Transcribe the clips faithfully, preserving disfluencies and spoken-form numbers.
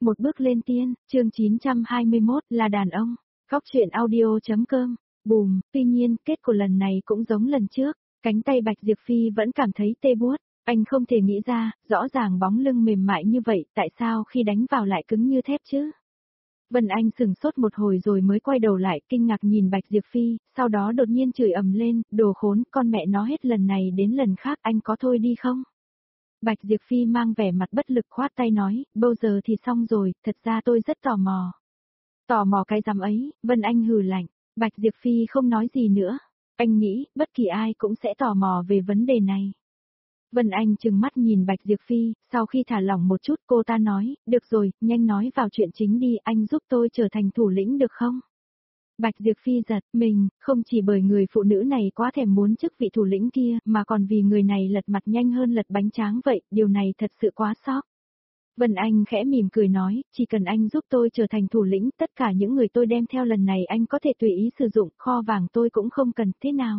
Một bước lên tiên, chương chín trăm hai mươi mốt là đàn ông. Góc truyện audio.com. Bùm, tuy nhiên, kết của lần này cũng giống lần trước, cánh tay Bạch Diệp Phi vẫn cảm thấy tê buốt, anh không thể nghĩ ra, rõ ràng bóng lưng mềm mại như vậy, tại sao khi đánh vào lại cứng như thép chứ? Vân Anh sừng sốt một hồi rồi mới quay đầu lại, kinh ngạc nhìn Bạch Diệp Phi, sau đó đột nhiên chửi ầm lên, đồ khốn, con mẹ nó hết lần này đến lần khác anh có thôi đi không? Bạch Diệp Phi mang vẻ mặt bất lực khoát tay nói, bao giờ thì xong rồi, thật ra tôi rất tò mò. Tò mò cái dám ấy, Vân Anh hừ lạnh, Bạch Diệp Phi không nói gì nữa. Anh nghĩ, bất kỳ ai cũng sẽ tò mò về vấn đề này. Vân Anh trừng mắt nhìn Bạch Diệp Phi, sau khi thả lỏng một chút cô ta nói, được rồi, nhanh nói vào chuyện chính đi, anh giúp tôi trở thành thủ lĩnh được không? Bạch Diệp Phi giật mình, không chỉ bởi người phụ nữ này quá thèm muốn chức vị thủ lĩnh kia, mà còn vì người này lật mặt nhanh hơn lật bánh tráng vậy, điều này thật sự quá sốc. Vân Anh khẽ mỉm cười nói, chỉ cần anh giúp tôi trở thành thủ lĩnh, tất cả những người tôi đem theo lần này anh có thể tùy ý sử dụng, kho vàng tôi cũng không cần, thế nào?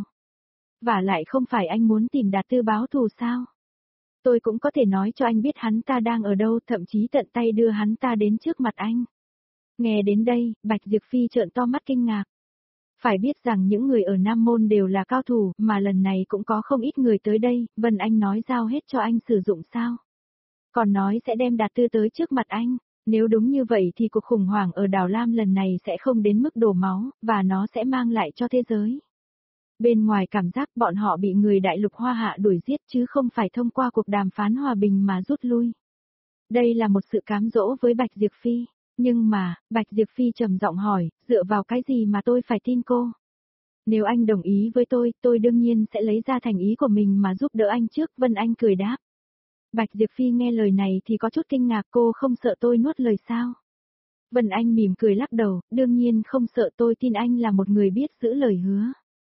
Và lại không phải anh muốn tìm Đạt Tư báo thù sao? Tôi cũng có thể nói cho anh biết hắn ta đang ở đâu, thậm chí tận tay đưa hắn ta đến trước mặt anh. Nghe đến đây, Bạch Diệp Phi trợn to mắt kinh ngạc. Phải biết rằng những người ở Nam Môn đều là cao thủ, mà lần này cũng có không ít người tới đây, Vân Anh nói giao hết cho anh sử dụng sao? Còn nói sẽ đem Đạt Tư tới trước mặt anh, nếu đúng như vậy thì cuộc khủng hoảng ở Đào Lam lần này sẽ không đến mức đổ máu, và nó sẽ mang lại cho thế giới. Bên ngoài cảm giác bọn họ bị người đại lục Hoa Hạ đuổi giết chứ không phải thông qua cuộc đàm phán hòa bình mà rút lui. Đây là một sự cám dỗ với Bạch Diệp Phi. Nhưng mà, Bạch Diệp Phi trầm giọng hỏi, dựa vào cái gì mà tôi phải tin cô? Nếu anh đồng ý với tôi, tôi đương nhiên sẽ lấy ra thành ý của mình mà giúp đỡ anh trước, Vân Anh cười đáp. Bạch Diệp Phi nghe lời này thì có chút kinh ngạc, cô không sợ tôi nuốt lời sao? Vân Anh mỉm cười lắc đầu, đương nhiên không sợ, tôi tin anh là một người biết giữ lời hứa.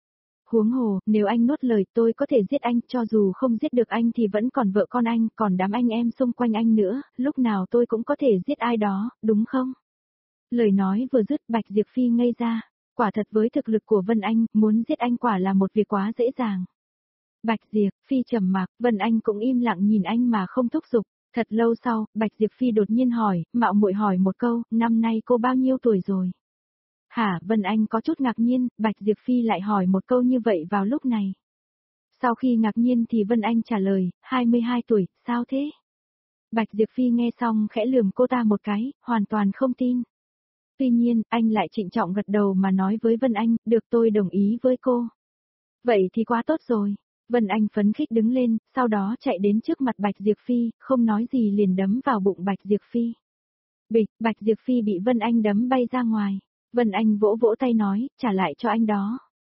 Huống hồ, nếu anh nuốt lời tôi có thể giết anh, cho dù không giết được anh thì vẫn còn vợ con anh, còn đám anh em xung quanh anh nữa, lúc nào tôi cũng có thể giết ai đó, đúng không? Lời nói vừa dứt Bạch Diệp Phi ngây ra, quả thật với thực lực của Vân Anh, muốn giết anh quả là một việc quá dễ dàng. Bạch Diệp Phi trầm mặc, Vân Anh cũng im lặng nhìn anh mà không thúc giục, thật lâu sau, Bạch Diệp Phi đột nhiên hỏi, mạo muội hỏi một câu, năm nay cô bao nhiêu tuổi rồi? Hả, Vân Anh có chút ngạc nhiên, Bạch Diệp Phi lại hỏi một câu như vậy vào lúc này. Sau khi ngạc nhiên thì Vân Anh trả lời, hai mươi hai tuổi, sao thế? Bạch Diệp Phi nghe xong khẽ lườm cô ta một cái, hoàn toàn không tin. Tuy nhiên, anh lại trịnh trọng gật đầu mà nói với Vân Anh, được tôi đồng ý với cô. Vậy thì quá tốt rồi. Vân Anh phấn khích đứng lên, sau đó chạy đến trước mặt Bạch Diệp Phi, không nói gì liền đấm vào bụng Bạch Diệp Phi. Bịch, Bạch Diệp Phi bị Vân Anh đấm bay ra ngoài. Vân Anh vỗ vỗ tay nói, trả lại cho anh đó.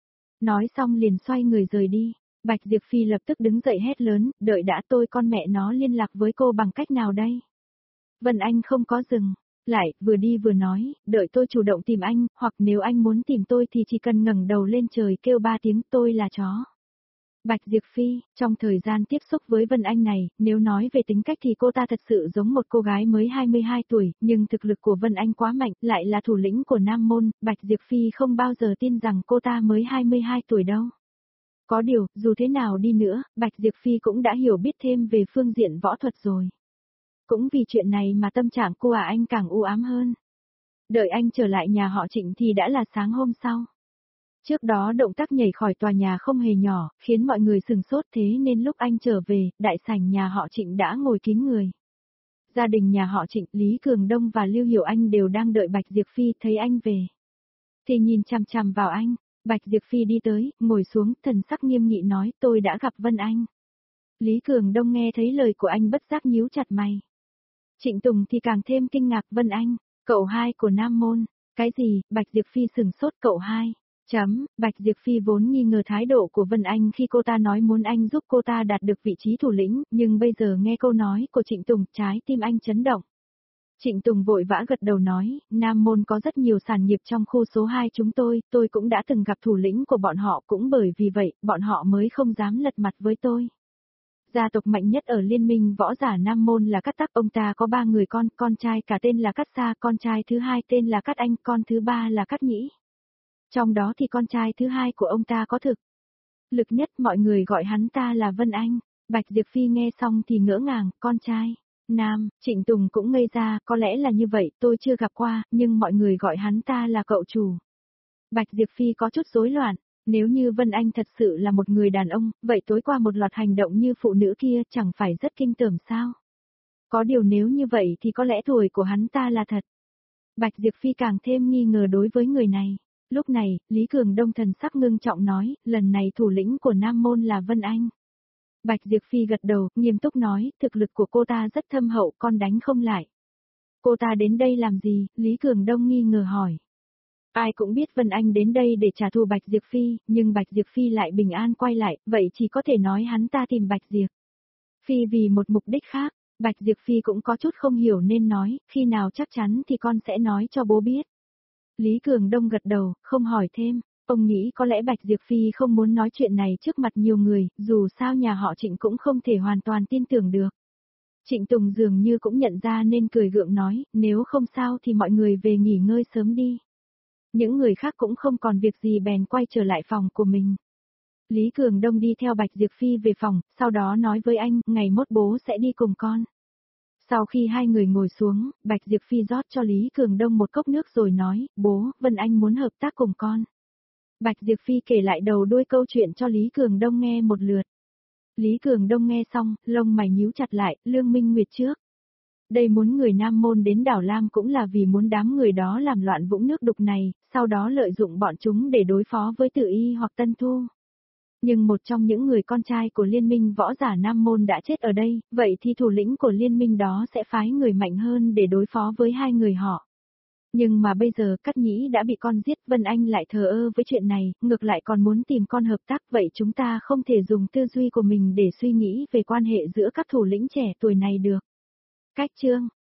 Nói xong liền xoay người rời đi. Bạch Diệp Phi lập tức đứng dậy hét lớn, đợi đã, tôi con mẹ nó liên lạc với cô bằng cách nào đây? Vân Anh không có dừng. Lại, vừa đi vừa nói, đợi tôi chủ động tìm anh, hoặc nếu anh muốn tìm tôi thì chỉ cần ngẩng đầu lên trời kêu ba tiếng tôi là chó. Bạch Diệp Phi, trong thời gian tiếp xúc với Vân Anh này, nếu nói về tính cách thì cô ta thật sự giống một cô gái mới hai mươi hai tuổi, nhưng thực lực của Vân Anh quá mạnh, lại là thủ lĩnh của Nam Môn, Bạch Diệp Phi không bao giờ tin rằng cô ta mới hai mươi hai tuổi đâu. Có điều, dù thế nào đi nữa, Bạch Diệp Phi cũng đã hiểu biết thêm về phương diện võ thuật rồi. Cũng vì chuyện này mà tâm trạng cô à anh càng u ám hơn. Đợi anh trở lại nhà họ Trịnh thì đã là sáng hôm sau. Trước đó động tác nhảy khỏi tòa nhà không hề nhỏ, khiến mọi người sừng sốt, thế nên lúc anh trở về, đại sảnh nhà họ Trịnh đã ngồi kín người. Gia đình nhà họ Trịnh, Lý Cường Đông và Lưu Hiểu Anh đều đang đợi Bạch Diệp Phi thấy anh về. Thì nhìn chằm chằm vào anh, Bạch Diệp Phi đi tới, ngồi xuống, thần sắc nghiêm nghị nói, tôi đã gặp Vân Anh. Lý Cường Đông nghe thấy lời của anh bất giác nhíu chặt mày. Trịnh Tùng thì càng thêm kinh ngạc, Vân Anh, cậu hai của Nam Môn, cái gì, Bạch Diệp Phi sừng sốt, cậu hai. Chấm, Bạch Diệp Phi vốn nghi ngờ thái độ của Vân Anh khi cô ta nói muốn anh giúp cô ta đạt được vị trí thủ lĩnh, nhưng bây giờ nghe câu nói của Trịnh Tùng, trái tim anh chấn động. Trịnh Tùng vội vã gật đầu nói, Nam Môn có rất nhiều sản nghiệp trong khu số hai chúng tôi, tôi cũng đã từng gặp thủ lĩnh của bọn họ, cũng bởi vì vậy, bọn họ mới không dám lật mặt với tôi. Gia tộc mạnh nhất ở liên minh võ giả Nam Môn là Cát Tắc, ông ta có ba người con, con trai cả tên là Cát Sa, con trai thứ hai tên là Cát Anh, con thứ ba là Cát Nhĩ. Trong đó thì con trai thứ hai của ông ta có thực lực nhất, mọi người gọi hắn ta là Vân Anh. Bạch Diệp Phi nghe xong thì ngỡ ngàng, con trai. Nam, Trịnh Tùng cũng ngây ra, có lẽ là như vậy, tôi chưa gặp qua, nhưng mọi người gọi hắn ta là cậu chủ. Bạch Diệp Phi có chút rối loạn, nếu như Vân Anh thật sự là một người đàn ông, vậy tối qua một loạt hành động như phụ nữ kia chẳng phải rất kinh tởm sao? Có điều nếu như vậy thì có lẽ tuổi của hắn ta là thật. Bạch Diệp Phi càng thêm nghi ngờ đối với người này. Lúc này, Lý Cường Đông thần sắc ngưng trọng nói, lần này thủ lĩnh của Nam Môn là Vân Anh. Bạch Diệp Phi gật đầu, nghiêm túc nói, thực lực của cô ta rất thâm hậu, con đánh không lại. Cô ta đến đây làm gì? Lý Cường Đông nghi ngờ hỏi. Ai cũng biết Vân Anh đến đây để trả thù Bạch Diệp Phi, nhưng Bạch Diệp Phi lại bình an quay lại, vậy chỉ có thể nói hắn ta tìm Bạch Diệp Phi vì một mục đích khác. Bạch Diệp Phi cũng có chút không hiểu nên nói, khi nào chắc chắn thì con sẽ nói cho bố biết. Lý Cường Đông gật đầu, không hỏi thêm, ông nghĩ có lẽ Bạch Diệp Phi không muốn nói chuyện này trước mặt nhiều người, dù sao nhà họ Trịnh cũng không thể hoàn toàn tin tưởng được. Trịnh Tùng dường như cũng nhận ra nên cười gượng nói, nếu không sao thì mọi người về nghỉ ngơi sớm đi. Những người khác cũng không còn việc gì bèn quay trở lại phòng của mình. Lý Cường Đông đi theo Bạch Diệp Phi về phòng, sau đó nói với anh, ngày mốt bố sẽ đi cùng con. Sau khi hai người ngồi xuống, Bạch Diệp Phi rót cho Lý Cường Đông một cốc nước rồi nói, bố, Vân Anh muốn hợp tác cùng con. Bạch Diệp Phi kể lại đầu đuôi câu chuyện cho Lý Cường Đông nghe một lượt. Lý Cường Đông nghe xong, lông mày nhíu chặt lại, Lương Minh Nguyệt trước. Đây muốn người Nam Môn đến đảo Lam cũng là vì muốn đám người đó làm loạn vũng nước đục này, sau đó lợi dụng bọn chúng để đối phó với Tử Y hoặc Tân Thu. Nhưng một trong những người con trai của liên minh võ giả Nam Môn đã chết ở đây, vậy thì thủ lĩnh của liên minh đó sẽ phái người mạnh hơn để đối phó với hai người họ. Nhưng mà bây giờ Cát Nhĩ đã bị con giết, Vân Anh lại thờ ơ với chuyện này, ngược lại còn muốn tìm con hợp tác, vậy chúng ta không thể dùng tư duy của mình để suy nghĩ về quan hệ giữa các thủ lĩnh trẻ tuổi này được. Cách chương